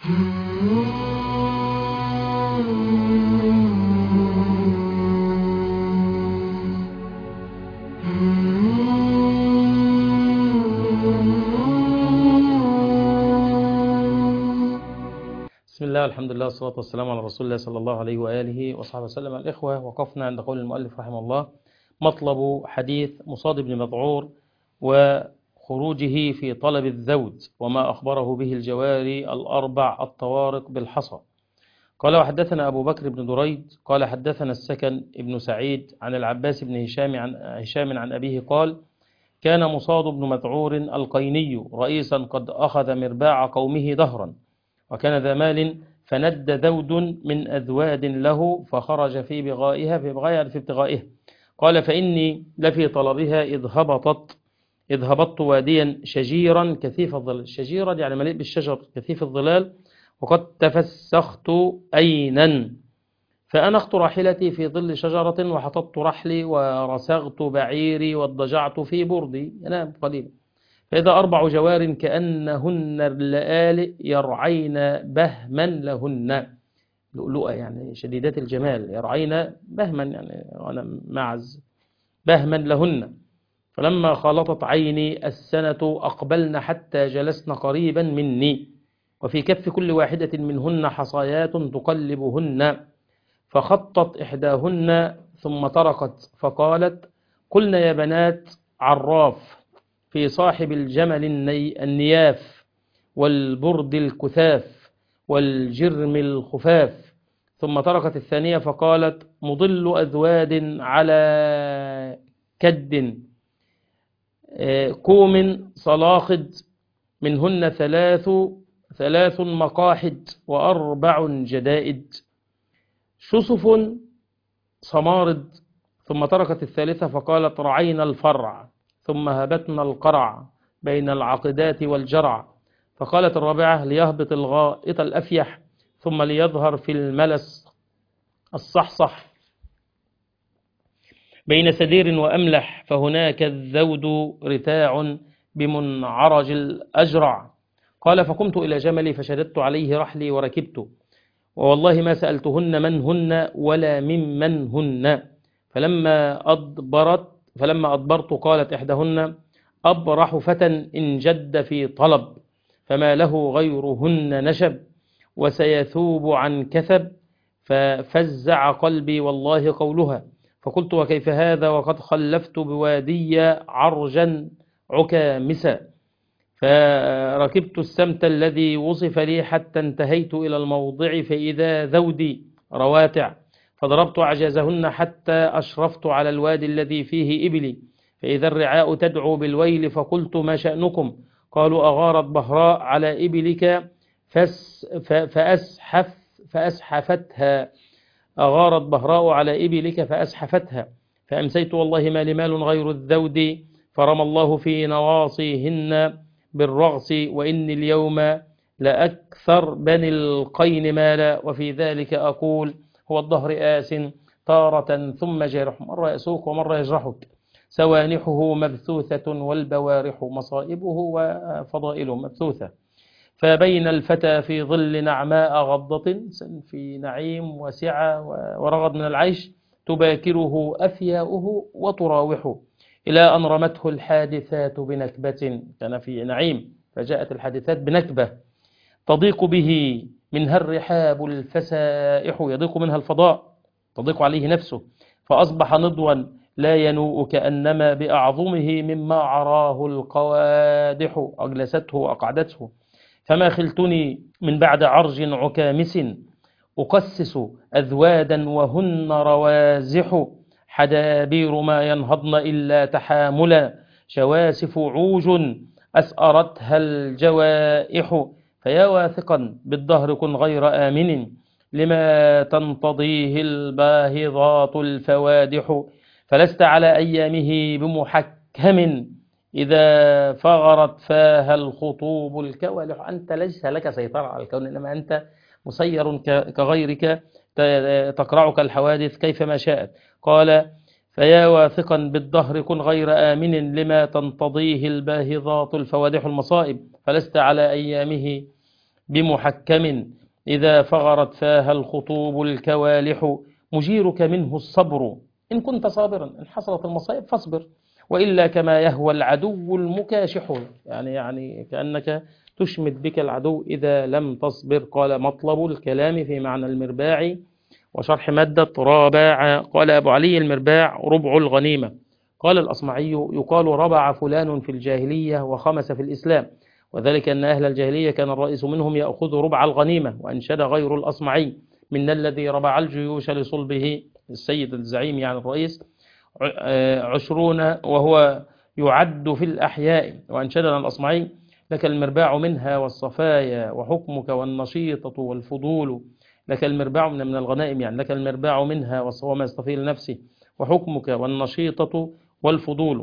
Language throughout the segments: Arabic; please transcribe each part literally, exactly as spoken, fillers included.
بسم الله والحمد لله والصلاة والسلام على رسول الله صلى الله عليه وآله وصحبه وسلم. الإخوة، وقفنا عند قول المؤلف رحمه الله: مطلب حديث مصاد بن مذعور وخروجه في طلب الذود وما أخبره به الجواري الأربع الطوارق بالحصى. قال: وحدثنا أبو بكر بن دريد قال حدثنا السكن ابن سعيد عن العباس بن هشام عن, هشام عن أبيه قال: كان مصاد بن مذعور القيني رئيسا قد أخذ مرباع قومه دهرا، وكان ذا مال، فند ذود من أذواد له فخرج في بغائها في بغائها في ابتغائها. قال: فإني لفي طلبها إذ هبطت إذ هبطت واديا شجيرا كثيف الظلال. شجيرا يعني مليء بالشجر كثيف الظلال، وقد تفسخت أينا، فأنخت راحلتي في ظل شجرة وحططت رحلي ورسغت بعيري واضطجعت في بردي ينام قليلا، فإذا أربع جوار كأنهن اللآلئ يرعين بهما لهن، لؤلؤة يعني شديدات الجمال، يرعين بهما يعني أنا معز بهما لهن. فلما خلطت عيني السنة أقبلن حتى جلسن قريبا مني، وفي كف كل واحدة منهن حصايات تقلبهن، فخطت إحداهن ثم طرقت فقالت: قلنا يا بنات عراف في صاحب الجمل الني النياف والبرد الكثاف والجرم الخفاف. ثم تركت الثانية فقالت: مضل أذواد على كد كوم صلاخد، منهن ثلاث ثلاث مقاحد وأربع جدائد شصف صمارد. ثم تركت الثالثة فقالت: رعينا الفرع ثم هبتنا القرع بين العقدات والجرع. فقالت الرابعة: ليهبط الغائط الأفيح ثم ليظهر في الملس الصحصح بين سدير وأملح، فهناك الذود رتاع بمنعرج الأجرع. قال: فقمت إلى جملي فشددت عليه رحلي وركبت، ووالله ما سألتهن من هن ولا ممن هن. فلما أدبرت فلما أدبرت قالت إحداهن: أبرح فتى إن جد في طلب، فما له غيرهن نشب، وسيثوب عن كثب. ففزع قلبي والله قولها. فقلت: وكيف هذا وقد خلفت بوادي عرجا عكامسا؟ فركبت السمت الذي وصف لي حتى انتهيت إلى الموضع، فإذا ذودي رواتع، فضربت أعجازهن حتى أشرفت على الوادي الذي فيه إبلي، فإذا الرعاء تدعو بالويل، فقلت: ما شأنكم؟ قالوا: أغارت بهراء على إبلك فأسحف فأسحفتها أغارت بهراء على إبلك فأسحفتها، فأمسيت والله ما لمال غير الذود، فرمى الله في نواصيهن بالرغص، وإني اليوم لأكثر بني القين مالا، وفي ذلك أقول: هو الدهر آس تارة ثم جارح، مرة يسوق ومرة يجرحك، سوانحه مبثوثة والبوارح مصائبه وفضائله مبثوثة. فبين الفتى في ظل نعماء غضة في نعيم وسعة ورغد من العيش، تباكره أفياؤه وتراوحه، إلى أن رمته الحادثات بنكبة. كان في نعيم فجاءت الحادثات بنكبة تضيق به منها الرحاب الفسائح، يضيق منها الفضاء، تضيق عليه نفسه، فأصبح نضوا لا ينوء كأنما بأعظمه مما عراه القوادح، أجلسته وأقعدته. فما خلتني من بعد عرج عكامس أقسس أذوادا وهن روازح، حدابير ما ينهضن إلا تحاملا، شواسف عوج أسأرتها الجوائح. فيا واثقا بالدهر كن غير آمن، لما تنتضيه الباهظات الفوادح، فلست على أيامه بمحكم إذا فغرت فاها الخطوب الكوالح. أنت ليس لك سيطرة على الكون، إنما أنت مسير كغيرك، تقرعك الحوادث كيفما شاءت. قال: فيا واثقا بالدهر كن غير آمن، لما تنتضيه الباهظات الفوادح المصائب، فلست على أيامه بمحكم إذا فغرت فاها الخطوب الكوالح مجيرك منه الصبر إن كنت صابرا، إن حصلت المصائب فاصبر، وإلا كما يهوى العدو المكاشح، يعني يعني كأنك تشمت بك العدو إذا لم تصبر. قال مطلب الكلام في معنى المرباع وشرح مادة رابع. قال أبو علي المرباع ربع الغنيمة. قال الأصمعي يقال ربع فلان في الجاهلية وخمس في الإسلام، وذلك أن أهل الجاهلية كان الرئيس منهم يأخذ ربع الغنيمة. وأنشد غير الأصمعي من الذي ربع الجيوش لصلبه، السيد الزعيم يعني الرئيس، عشرون وهو يعد في الأحياء. وأنشدنا الأصمعي لك المرباع منها والصفايا وحكمك والنشيطة والفضول. لك المرباع من الغنائم، يعني لك المرباع منها وما يصطفي لنفسه وحكمك والنشيطة والفضول.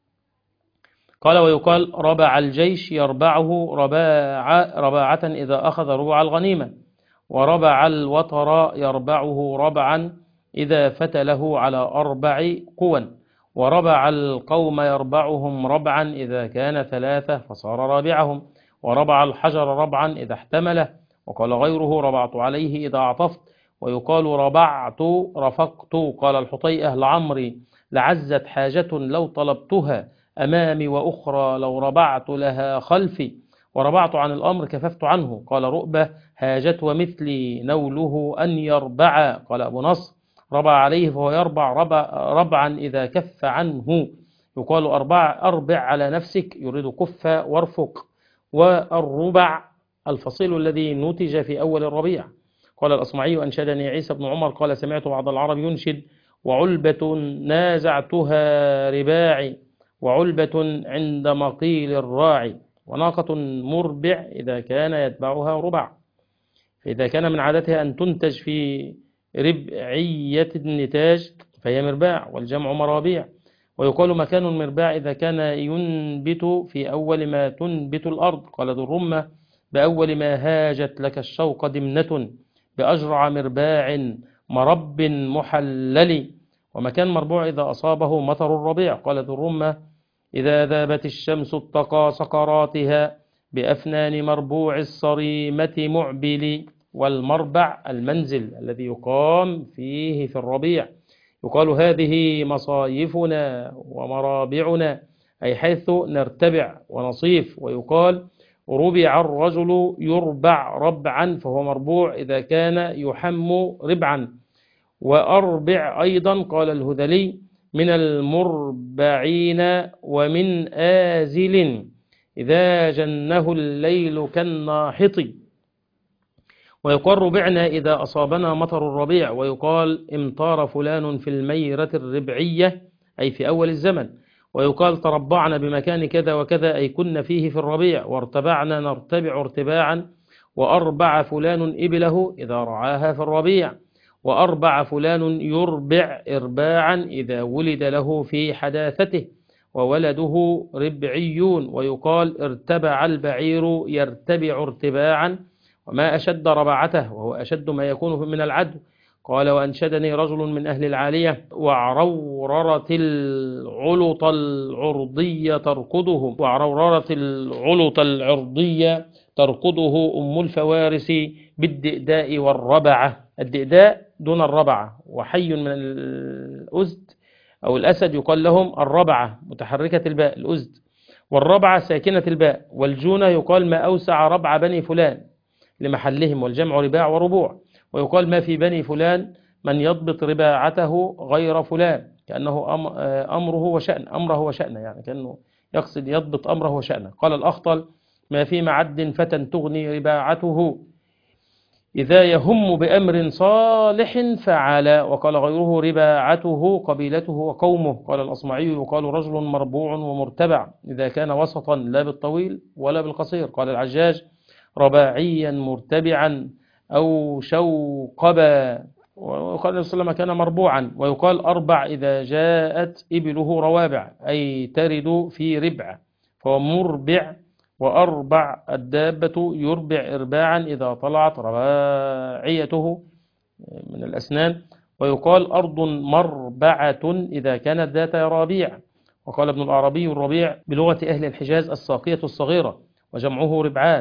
قال ويقال ربع الجيش يربعه رباع رباعة إذا أخذ ربع الغنيمة، وربع الوطر يربعه ربعا إذا فتله على أربع قوى، وربع القوم يربعهم ربعا إذا كان ثلاثة فصار رابعهم، وربع الحجر ربعا إذا احتمله. وقال غيره ربعت عليه إذا أعطفت. ويقال ربعت رفقت. قال الحطيئة لعمري لعزت حاجة لو طلبتها أمامي، وأخرى لو ربعت لها خلفي، وربعت عن الأمر كففت عنه. قال رؤبة هاجت ومثلي نوله أن يربع. قال أبو نصر ربع عليه فهو يربع ربع ربعا إذا كف عنه. يقال أربع أربع على نفسك يريد كف وارفق. والربع الفصيل الذي نتج في أول الربيع. قال الأصمعي أنشدني عيسى بن عمر قال سمعت بعض العرب ينشد وعلبة نازعتها رباعي، وعلبة عند مقيل الراعي، وناقة مربع إذا كان يتبعها ربع. فإذا كان من عادتها أن تنتج في ربعية النتاج فهي مرباع، والجمع مرابيع. ويقال مكان المرباع إذا كان ينبت في أول ما تنبت الأرض. قال ذو الرمة بأول ما هاجت لك الشوق دمنة، بأجرع مرباع مرب محلل. ومكان مربوع إذا أصابه مطر الربيع. قال ذو الرمة إذا ذابت الشمس اتقى سقراتها بأفنان مربوع الصريمة معبل. والمربع المنزل الذي يقام فيه في الربيع. يقال هذه مصايفنا ومرابعنا، أي حيث نرتبع ونصيف. ويقال ربع الرجل يربع ربعا فهو مربوع إذا كان يحم ربعا. وأربع أيضا قال الهذلي من المربعين ومن آزل إذا جنه الليل كالناحط. ويقال ربعنا إذا أصابنا مطر الربيع. ويقال امطار فلان في الميرة الربعية أي في أول الزمن. ويقال تربعنا بمكان كذا وكذا أي كنا فيه في الربيع. وارتبعنا نرتبع ارتباعا. وأربع فلان إبله إذا رعاها في الربيع. وأربع فلان يربع إرباعا إذا ولد له في حداثته وولده ربعيون. ويقال ارتبع البعير يرتبع ارتباعا، وما أشد ربعته وهو أشد ما يكون من العدو. قال وأنشدني رجل من أهل العالية وعروررت العلط العرضية تركضه وعروررت العلط العرضية تركضه أم الفوارس بالدئداء والربعة. الدئداء دون الربعة، وحي من الأزد أو الأسد يقال لهم الربعة متحركة الباء الأزد، والربعة ساكنة الباء. والجونة يقال ما أوسع ربع بني فلان لمحلهم، والجمع رباع وربوع. ويقال ما في بني فلان من يضبط رباعته غير فلان، كأنه أمره وشأن أمره وشأنه، يعني كأنه يقصد يضبط أمره وشأنه. قال الأخطل ما في معد فتى تغني رباعته إذا يهم بأمر صالح فعلا. وقال غيره رباعته قبيلته وقومه. قال الأصمعي يقال رجل مربوع ومرتبع إذا كان وسطا لا بالطويل ولا بالقصير. قال العجاج رباعيا مرتبعا أو شوقبا. وقال النبي صلى الله عليه وسلم كان مربوعا. ويقال أربع إذا جاءت إبله روابع أي ترد في ربع فهو مربع. وأربع الدابة يربع إرباعا إذا طلعت رباعيته من الأسنان. ويقال أرض مربعة إذا كانت ذات ربيع. وقال ابن العربي الربيع بلغة أهل الحجاز الساقية الصغيرة، وجمعه ربعان.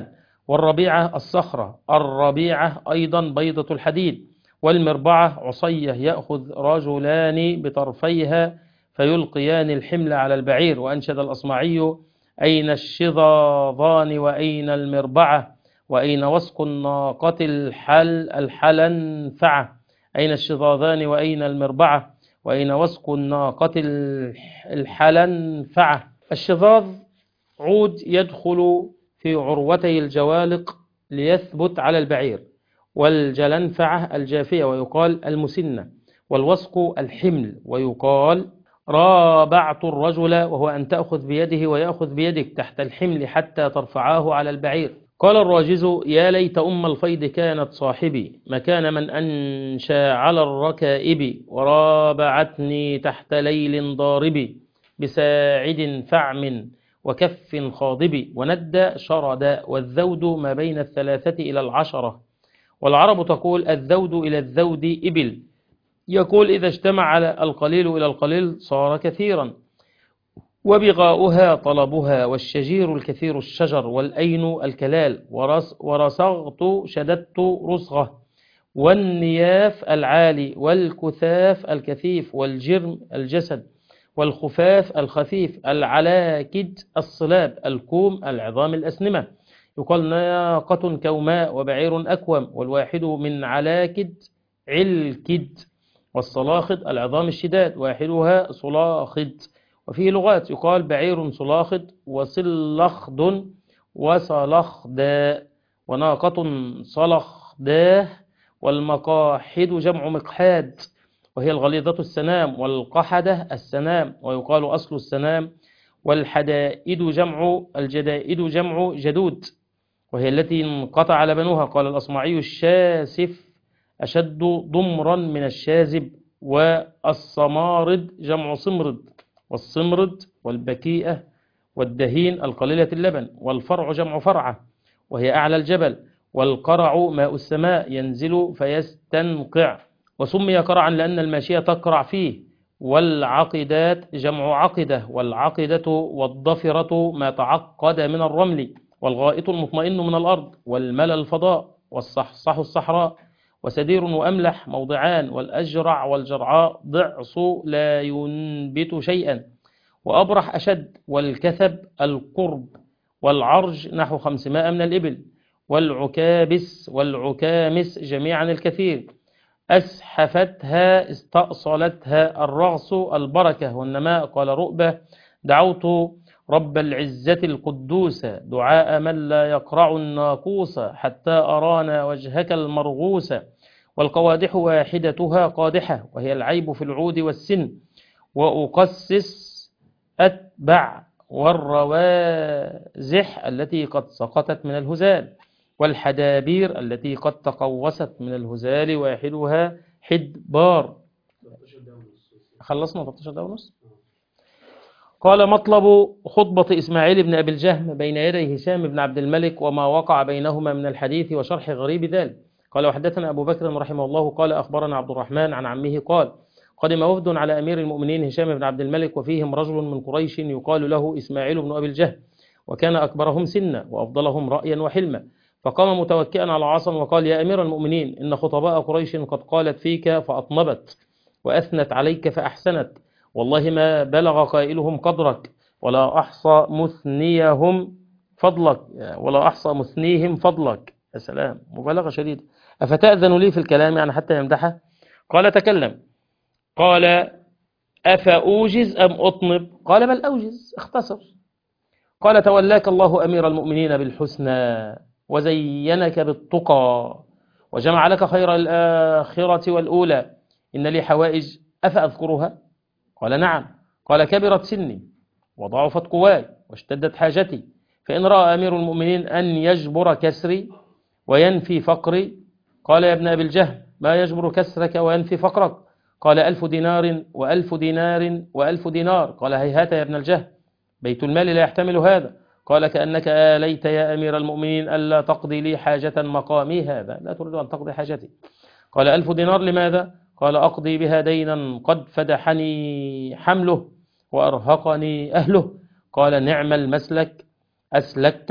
والربيعة الصخرة، الربيعة أيضا بيضة الحديد، والمربعة عصية يأخذ رجلان بطرفيها فيلقيان الحمل على البعير. وأنشد الأصمعي: أين الشظاظان وأين المربعة وأين وسق الناقة الحل الحلنفعة. أين الشظاظان وأين المربعة وأين وسق الناقة الحلنفعة. الشظاظ عود يدخل في عروتي الجوالق ليثبت على البعير، والجلنفعة الجافية ويقال المسنة، والوسق الحمل ويقال رابعت الرجل، وهو أن تأخذ بيده ويأخذ بيدك تحت الحمل حتى ترفعاه على البعير. قال الراجز: يا ليت أم الفيض كانت صاحبي مكان من أنشى على الركائب، ورابعتني تحت ليل ضارب بساعد فعم وكف خاضب، وند شرد، والذود ما بين الثلاثة إلى العشرة. والعرب تقول الذود إلى الذود إبل، يقول إذا اجتمع القليل إلى القليل صار كثيرا. وبغاؤها طلبها، والشجير الكثير الشجر، والأين الكلال، ورصغت شددت رصغة، والنياف العالي، والكثاف الكثيف، والجرم الجسد، والخفاف الخفيف، العلاكد الصلاب، الكوم العظام الأسنمة. يقال ناقة كوماء وبعير أكوم، والواحد من علاكد علكد، والصلاخد العظام الشداد واحدها صلاخد. وفيه لغات يقال بعير صلاخد وصلخد وصلخدا، وناقة صلخداه، والمقاحد جمع مقحاد وهي الغليظة السنام، والقحدة السنام ويقال أصل السنام، والحدائد جمع الجدائد جمع جدود وهي التي انقطع لبنها. قال الأصمعي: الشاسف أشد ضمرا من الشاذب، والصمارد جمع صمرد، والصمرد والبكيئة والدهين القليلة اللبن، والفرع جمع فرعة وهي أعلى الجبل، والقرع ماء السماء ينزل فيستنقع، وسمي قرعا لأن الماشية تقرع فيه. والعقدات جمع عقدة، والعقدة والضفرة ما تعقد من الرمل، والغائط المطمئن من الأرض، والملل الفضاء، والصحصح الصحراء، وسدير وأملح موضعان، والأجرع والجرعاء ضعص لا ينبت شيئا، وأبرح أشد، والكثب القرب، والعرج نحو خمسمائة من الإبل، والعكابس والعكامس جميعا الكثير. أسحفتها استأصلتها، الرغص البركة والنماء. قال رؤبة: دعوت رب العزة القدوس دعاء من لا يقرع الناقوس، حتى أرانا وجهك المرغوس. والقوادح واحدتها قادحة وهي العيب في العود والسن، وأقسس أتبع، والروازح التي قد سقطت من الهزال، والحدابير التي قد تقوست من الهزال واحدها حدبار. خلصنا ثلاثة عشر دقيقة ونص. قال: مطلب خطبة إسماعيل بن أبي الجهم بين يدي هشام بن عبد الملك وما وقع بينهما من الحديث وشرح غريب ذلك. قال: وحدثنا أبو بكر رحمه الله قال: أخبرنا عبد الرحمن عن عمه قال: قدم وفد على أمير المؤمنين هشام بن عبد الملك، وفيهم رجل من قريش يقال له إسماعيل بن أبي الجهم، وكان أكبرهم سنا وأفضلهم رأيا وحلما. فقام متوكئا على عصا وقال: يا أمير المؤمنين، إن خطباء قريش قد قالت فيك فأطنبت، وأثنت عليك فأحسنت، والله ما بلغ قائلهم قدرك، ولا أحصى مثنيهم فضلك ولا أحصى مثنيهم فضلك. يا سلام، مبالغة شديدة. أفتأذن لي في الكلام يعني حتى يمدحه؟ قال: تكلم. قال: أفأوجز أم أطنب؟ قال: بل أوجز، اختصر. قال: تولاك الله أمير المؤمنين بالحسنى، وزينك بالتقى، وجمع لك خير الآخرة والأولى. إن لي حوائج أفأذكرها؟ قال: نعم. قال: كبرت سني وضعفت قواي واشتدت حاجتي، فإن رأى أمير المؤمنين أن يجبر كسري وينفي فقري. قال: يا ابن أبي الجهم، ما يجبر كسرك وينفي فقرك؟ قال: ألف دينار وألف دينار وألف دينار. قال: هيهات يا ابن الجهم، بيت المال لا يحتمل هذا. قال: كأنك آليت يا أمير المؤمنين ألا تقضي لي حاجة مقامي هذا، لا تريد أن تقضي حاجتي. قال: ألف دينار لماذا؟ قال: أقضي بها دينا قد فدحني حمله وأرهقني أهله. قال: نعم المسلك أسلكتها،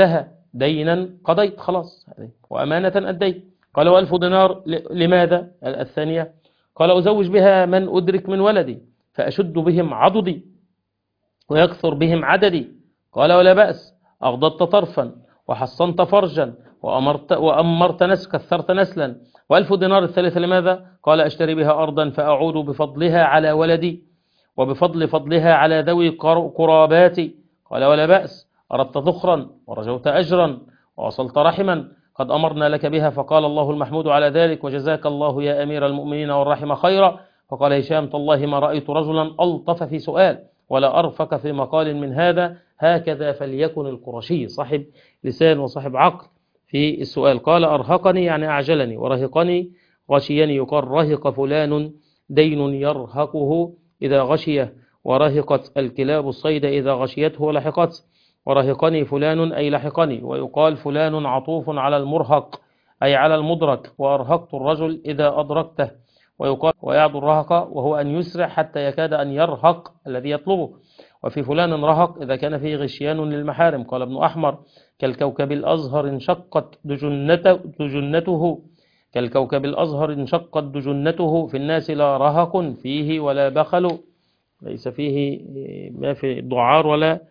دينا قضيت خلاص، وأمانة أديت. قال وألف دينار لماذا؟ الثانية قال أزوج بها من أدرك من ولدي فأشد بهم عضدي ويكثر بهم عددي. قال ولا بأس، أغضضت طرفا وحصنت فرجا وأمرت, وأمرت نس كثرت نسلا. وألف دينار الثالثة لماذا؟ قال أشتري بها أرضا فأعود بفضلها على ولدي وبفضل فضلها على ذوي قراباتي. قال ولا بأس، أردت ذخرا ورجوت أجرا ووصلت رحما قد أمرنا لك بها. فقال الله المحمود على ذلك وجزاك الله يا أمير المؤمنين والرحم خيرا. فقال هشام تالله ما رأيت رجلا ألطف في سؤال ولا أرفق في مقال من هذا، هكذا فليكن القرشي صاحب لسان وصاحب عقل في السؤال. قال أرهقني يعني أعجلني، ورهقني غشيني، يقال رهق فلان دين يرهقه إذا غشيه، ورهقت الكلاب الصيد إذا غشيته ولحقت. ورهقني فلان أي لحقني. ويقال فلان عطوف على المرهق أي على المدرك، وأرهقت الرجل إذا أدركته. ويقال ويعد الرهق وهو أن يسرع حتى يكاد أن يرهق الذي يطلبه. وفي فلان رهق إذا كان فيه غشيان للمحارم. قال ابن أحمر كالكوكب الأزهر انشقت دجنته, دجنته كالكوكب الأزهر انشقت دجنته في الناس لا رهق فيه ولا بخل، ليس فيه ما في ضعار ولا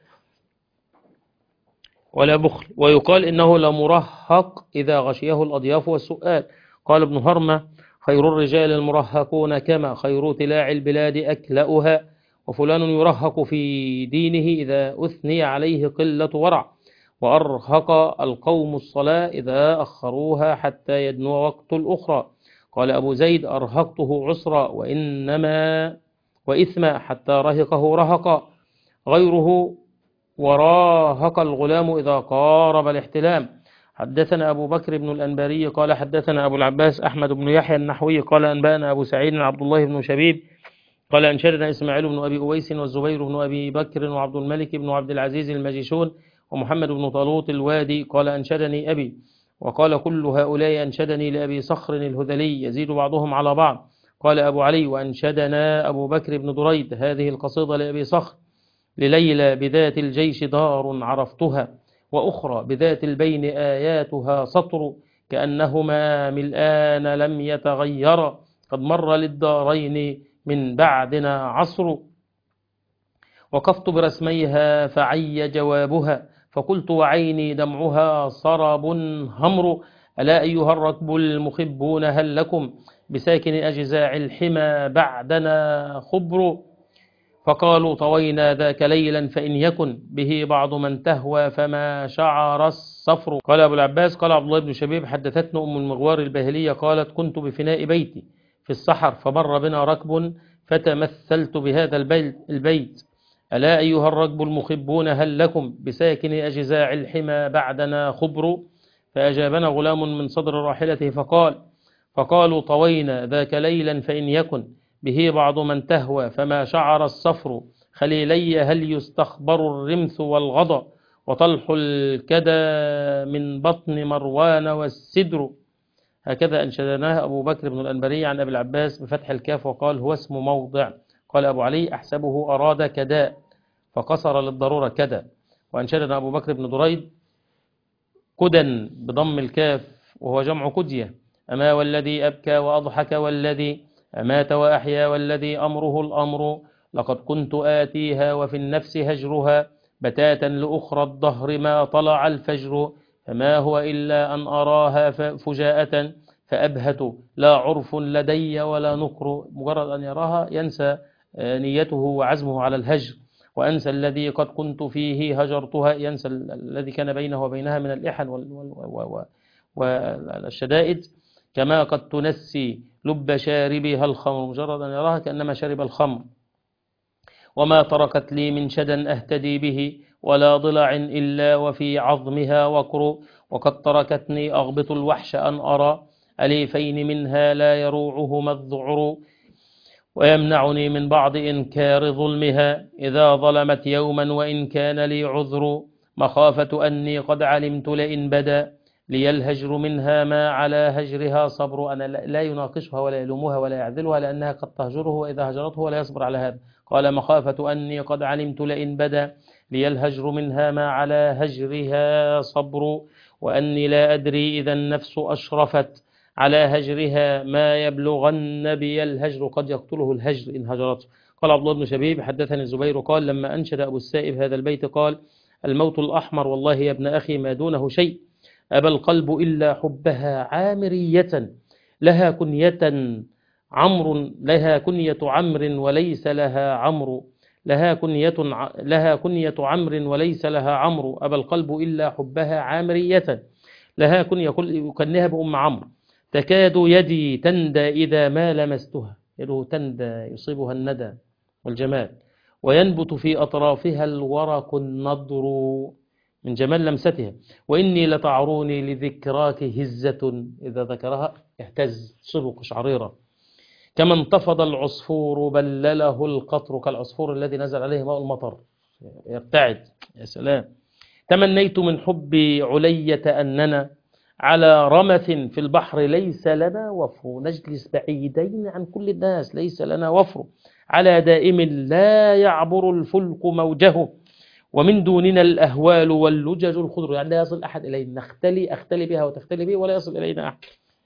ولا بخل. ويقال إنه لمرهق إذا غشيه الأضياف والسؤال. قال ابن هرمة خير الرجال المرهقون كما خير تلاع البلاد أكلأها. وفلان يرهق في دينه إذا أثني عليه قلة ورع. وأرهق القوم الصلاة إذا أخروها حتى يدنو وقت الأخرى. قال أبو زيد أرهقته عسرا وإنما وإثما حتى رهقه رهقا غيره. وراهق الغلام إذا قارب الاحتلام. حدثنا أبو بكر بن الأنباري قال حدثنا أبو العباس أحمد بن يحيى النحوي قال أنبأنا أبو سعيد عبد الله بن شبيب قال أنشدنا إسماعيل بن أبي أويس والزبير بن أبي بكر وعبد الملك بن عبد العزيز المجيشون ومحمد بن طلوط الوادي قال أنشدني أبي. وقال كل هؤلاء أنشدني لأبي صخر الهذلي يزيد بعضهم على بعض. قال أبو علي وأنشدنا أبو بكر بن دريد هذه القصيدة لأبي صخر لليلى بذات الجيش دار عرفتها وأخرى بذات البين آياتها سطر كأنهما ملآن لم يتغيرا قد مر للدارين من بعدنا عصر. وقفت برسميها فعي جوابها فقلت وعيني دمعها صرب همر ألا أيها الركب المخبون هل لكم بساكن أجزاع الحمى بعدنا خبر. فقالوا طوينا ذاك ليلا فإن يكن به بعض من تهوى فما شعر الصفر. قال أبو العباس قال عبد الله بن شبيب حدثتنا أم المغوار الباهلية قالت كنت بفناء بيتي في الصحر فمر بنا ركب فتمثلت بهذا البيت ألا أيها الركب المخبون هل لكم بساكن أجزاع الحمى بعدنا خبر. فأجابنا غلام من صدر راحلته فقال فقالوا طوينا ذاك ليلا فإن يكن به بعض من تهوى فما شعر الصفر خليلي هل يستخبر الرمث والغضا وطلح الكدى من بطن مروان والسدر. هكذا أنشدناها أبو بكر بن الأنباري عن أبي العباس بفتح الكاف وقال هو اسم موضع. قال أبو علي أحسبه أراد كداء فقصر للضرورة كدى. وأنشدنا أبو بكر بن دريد كدى بضم الكاف وهو جمع كدية أما والذي أبكى وأضحك والذي أمات وأحيا والذي أمره الأمر لقد كنت آتيها وفي النفس هجرها بتاتا لأخرى الدهر ما طلع الفجر فما هو إلا أن أراها فجاءة فأبهت لا عرف لدي ولا نكر. مجرد أن يراها ينسى نيته وعزمه على الهجر وأنسى الذي قد كنت فيه هجرتها، ينسى الذي كان بينه وبينها من الإحن والشدائد كما قد تنسي لب شاربها الخمر. مجرد أن يراها كأنما شرب الخمر. وما تركت لي من شدى أهتدي به ولا ضلع إلا وفي عظمها وقر وقد تركتني أغبط الوحش أن أرى أليفين منها لا يروعهما الذعر ويمنعني من بعض إنكار ظلمها إذا ظلمت يوما وإن كان لي عذر مخافة أني قد علمت لئن بدا لي الهجر منها ما على هجرها صبر. أنا لا يناقشها ولا يلومها ولا يعذلها لأنها قد تهجره وإذا هجرته ولا يصبر على هذا. قال مخافة أني قد علمت لئن بدا لي الهجر منها ما على هجرها صبر، وأني لا أدري إذا النفس أشرفت على هجرها ما يبلغن بي الهجر، قد يقتله الهجر إن هجرته. قال عبد الله بن شبيب حدثني الزبير قال لما أنشد أبو السائب هذا البيت قال: الموت الأحمر والله يا ابن أخي ما دونه شيء، أبى القلب إلا حبها عامرية، لها كنية عمرو لها كنية عمرو وليس لها عمرو، لها كنية لها كنية عمرو وليس لها عمرو، أبى القلب إلا حبها عامرية، لها كنية كل يكنها بأم عمرو، تكاد يدي تندى إذا ما لمستها، يده تندى يصيبها الندى والجمال، وينبت في أطرافها الورق النضر من جمال لمستها، وإني لتعروني لذكراك هزة، إذا ذكرها اهتز صبق قشعريرة، كما انتفض العصفور بلله القطر، كالعصفور الذي نزل عليه ماء المطر يرتعد. يا سلام. تمنيت من حبي علية أننا على رمث في البحر ليس لنا وفر، نجلس بعيدين عن كل الناس ليس لنا وفر، على دائم لا يعبر الفلك موجه، ومن دوننا الأهوال واللجج الخضر، يعني لا يصل أحد إلينا، نختلي أختلي بها وتختلي به ولا يصل إلينا أحد.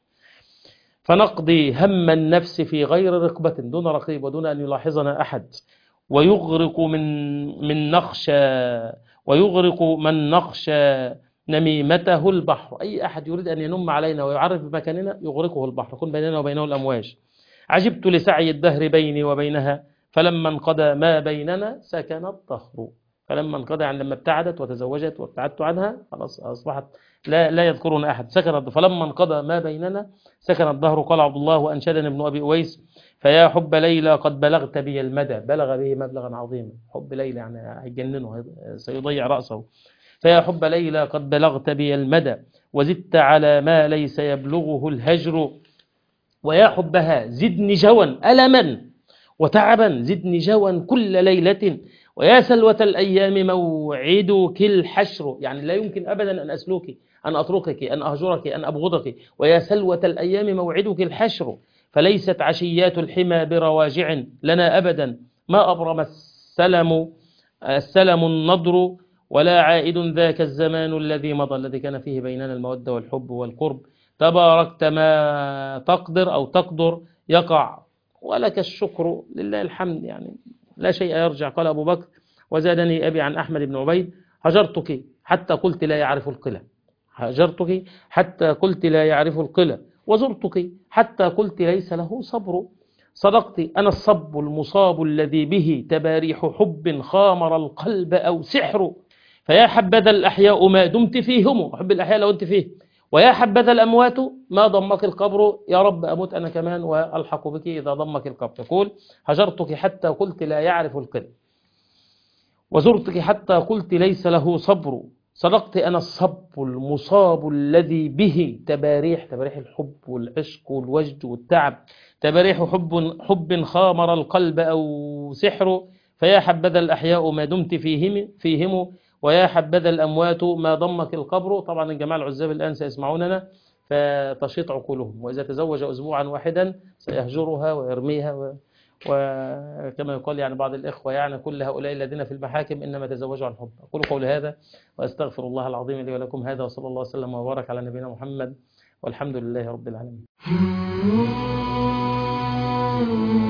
فنقضي هم النفس في غير رقبة، دون رقيب ودون أن يلاحظنا أحد، ويغرق من من نخشى ويغرق من نخشى نميمته البحر، أي أحد يريد أن ينم علينا ويعرف بمكاننا يغرقه البحر، يكون بيننا وبينه الأمواج. عجبت لسعي الدهر بيني وبينها، فلما انقضى ما بيننا سكن الدهر، فلما انقضى يعني لما ابتعدت وتزوجت وابتعدت عنها خلاص أصبحت لا لا يذكرون أحد، سكن فلما انقضى ما بيننا سكن الدهر. قال عبد الله وأنشدني ابن أبي أويس: فيا حب ليلى قد بلغت بي المدى، بلغ به مبلغا عظيما، حب ليلى يعني هيجننه سيضيع رأسه، فيا حب ليلى قد بلغت بي المدى، وزدت على ما ليس يبلغه الهجر، ويا حبها زدني جوا ألما وتعبا، زدني جوا كل ليلة، ويا سلوة الأيام موعدك الحشر، يعني لا يمكن أبدا أن أسلوك أن أتركك أن أهجرك أن أبغضك، ويا سلوة الأيام موعدك الحشر، فليست عشيات الحمى برواجع لنا أبدا، ما أبرم السلم السلم النضر، ولا عائد ذاك الزمان الذي مضى، الذي كان فيه بيننا المودة والحب والقرب، تباركت ما تقدر أو تقدر يقع، ولك الشكر لله الحمد، يعني لا شيء يرجع. قال أبو بكر وزادني أبي عن أحمد بن عبيد: هجرتك حتى قلت لا يعرف القلة، هجرتك حتى قلت لا يعرف القلة، وزرتك حتى قلت ليس له صبر، صدقت أنا الصب المصاب الذي به تباريح حب خامر القلب أو سحر، فيا حبذا الأحياء ما دمت فيهم، حب الأحياء لو أنت فيه، ويا حبذا الأموات ما ضمك القبر، يا رب أموت أنا كمان وألحق بك إذا ضمك القبر. يقول: هجرتك حتى قلت لا يعرف القلة، وزرتك حتى قلت ليس له صبر، صدقت أنا الصب المصاب الذي به تباريح، تباريح الحب والعشق والوجد والتعب، تباريح حب حب خامر القلب أو سحر، فيا حبذا الأحياء ما دمت فيهم فيهم ويا حبذا الأموات ما ضمك القبر. طبعا الجماعة العزاب الآن سيسمعوننا فتشيط عقولهم، وإذا تزوج أسبوعا واحدا سيهجرها ويرميها و... وكما يقال يعني بعض الإخوة يعني كل هؤلاء الذين في المحاكم إنما تزوجوا عن حب. أقول قولي هذا وأستغفر الله العظيم لي ولكم هذا، وصلى الله وسلم وبارك على نبينا محمد، والحمد لله رب العالمين.